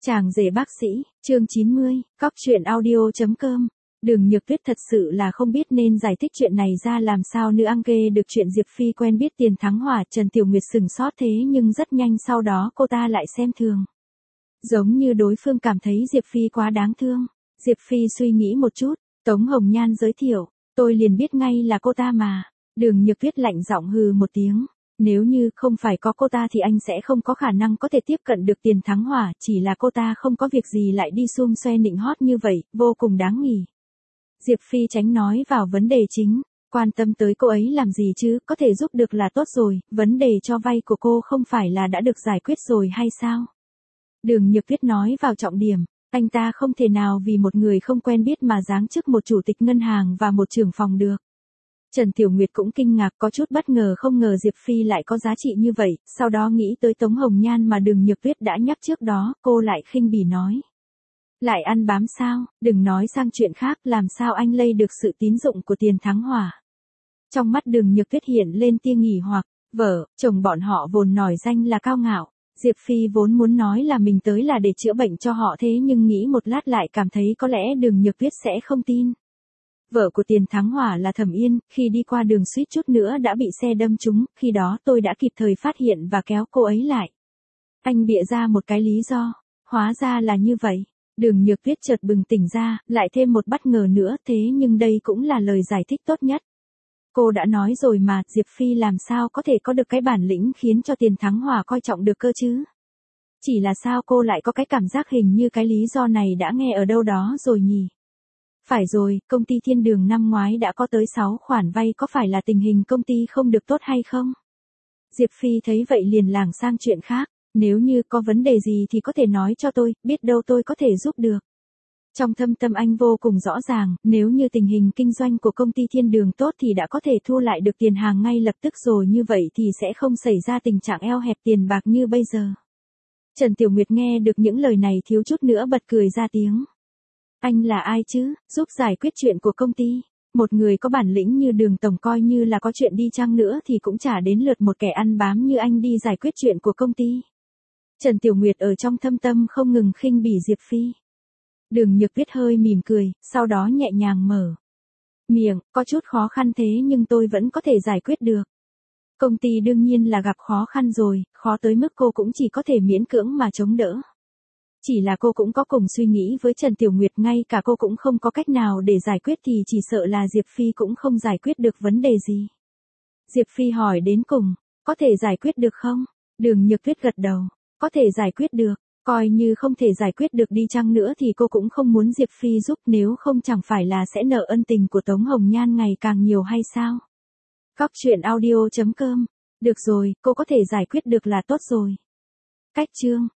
Chàng rể bác sĩ, chương 90, cóc truyện audio.com. Đường Nhược Tuyết thật sự là không biết nên giải thích chuyện này ra làm sao nữ ăn kê được chuyện Diệp Phi quen biết Tiền Thắng Hỏa. Trần Tiểu Nguyệt sừng sốt thế nhưng rất nhanh sau đó cô ta lại xem thường. Giống như đối phương cảm thấy Diệp Phi quá đáng thương. Diệp Phi suy nghĩ một chút, Tống Hồng Nhan giới thiệu, tôi liền biết ngay là cô ta mà. Đường Nhược Tuyết lạnh giọng hừ một tiếng. Nếu như không phải có cô ta thì anh sẽ không có khả năng có thể tiếp cận được Tiền Thắng Hỏa, chỉ là cô ta không có việc gì lại đi xum xoe nịnh hót như vậy, vô cùng đáng nghỉ. Diệp Phi tránh nói vào vấn đề chính, quan tâm tới cô ấy làm gì chứ, có thể giúp được là tốt rồi, vấn đề cho vay của cô không phải là đã được giải quyết rồi hay sao? Đường Nhược Tuyết nói vào trọng điểm, anh ta không thể nào vì một người không quen biết mà giáng chức một chủ tịch ngân hàng và một trưởng phòng được. Trần Tiểu Nguyệt cũng kinh ngạc có chút bất ngờ không ngờ Diệp Phi lại có giá trị như vậy, sau đó nghĩ tới Tống Hồng Nhan mà Đường Nhược Tuyết đã nhắc trước đó, cô lại khinh bỉ nói. Lại ăn bám sao, đừng nói sang chuyện khác, làm sao anh lây được sự tín dụng của Tiền Thắng Hỏa. Trong mắt Đường Nhược Tuyết hiện lên tia nghỉ hoặc, vợ, chồng bọn họ vốn nổi danh là cao ngạo. Diệp Phi vốn muốn nói là mình tới là để chữa bệnh cho họ thế nhưng nghĩ một lát lại cảm thấy có lẽ Đường Nhược Tuyết sẽ không tin. Vợ của Tiền Thắng Hỏa là Thẩm Yên, khi đi qua đường suýt chút nữa đã bị xe đâm trúng, khi đó tôi đã kịp thời phát hiện và kéo cô ấy lại. Anh bịa ra một cái lý do, hóa ra là như vậy. Đường Nhược Tuyết chợt bừng tỉnh ra, lại thêm một bất ngờ nữa, thế nhưng đây cũng là lời giải thích tốt nhất. Cô đã nói rồi mà, Diệp Phi làm sao có thể có được cái bản lĩnh khiến cho Tiền Thắng Hỏa coi trọng được cơ chứ? Chỉ là sao cô lại có cái cảm giác hình như cái lý do này đã nghe ở đâu đó rồi nhỉ? Phải rồi, công ty Thiên Đường năm ngoái đã có tới 6 khoản vay, có phải là tình hình công ty không được tốt hay không? Diệp Phi thấy vậy liền lảng sang chuyện khác, nếu như có vấn đề gì thì có thể nói cho tôi, biết đâu tôi có thể giúp được. Trong thâm tâm anh vô cùng rõ ràng, nếu như tình hình kinh doanh của công ty Thiên Đường tốt thì đã có thể thu lại được tiền hàng ngay lập tức rồi, như vậy thì sẽ không xảy ra tình trạng eo hẹp tiền bạc như bây giờ. Trần Tiểu Nguyệt nghe được những lời này thiếu chút nữa bật cười ra tiếng. Anh là ai chứ, giúp giải quyết chuyện của công ty? Một người có bản lĩnh như Đường tổng coi như là có chuyện đi chăng nữa thì cũng chả đến lượt một kẻ ăn bám như anh đi giải quyết chuyện của công ty. Trần Tiểu Nguyệt ở trong thâm tâm không ngừng khinh bỉ Diệp Phi. Đường Nhược Tuyết hơi mỉm cười, sau đó nhẹ nhàng mở miệng, có chút khó khăn thế nhưng tôi vẫn có thể giải quyết được. Công ty đương nhiên là gặp khó khăn rồi, khó tới mức cô cũng chỉ có thể miễn cưỡng mà chống đỡ. Chỉ là cô cũng có cùng suy nghĩ với Trần Tiểu Nguyệt, ngay cả cô cũng không có cách nào để giải quyết thì chỉ sợ là Diệp Phi cũng không giải quyết được vấn đề gì. Diệp Phi hỏi đến cùng, có thể giải quyết được không? Đường Nhược Tuyết gật đầu, có thể giải quyết được, coi như không thể giải quyết được đi chăng nữa thì cô cũng không muốn Diệp Phi giúp, nếu không chẳng phải là sẽ nợ ân tình của Tống Hồng Nhan ngày càng nhiều hay sao? Cóc truyện audio.com, được rồi, cô có thể giải quyết được là tốt rồi. Cách chương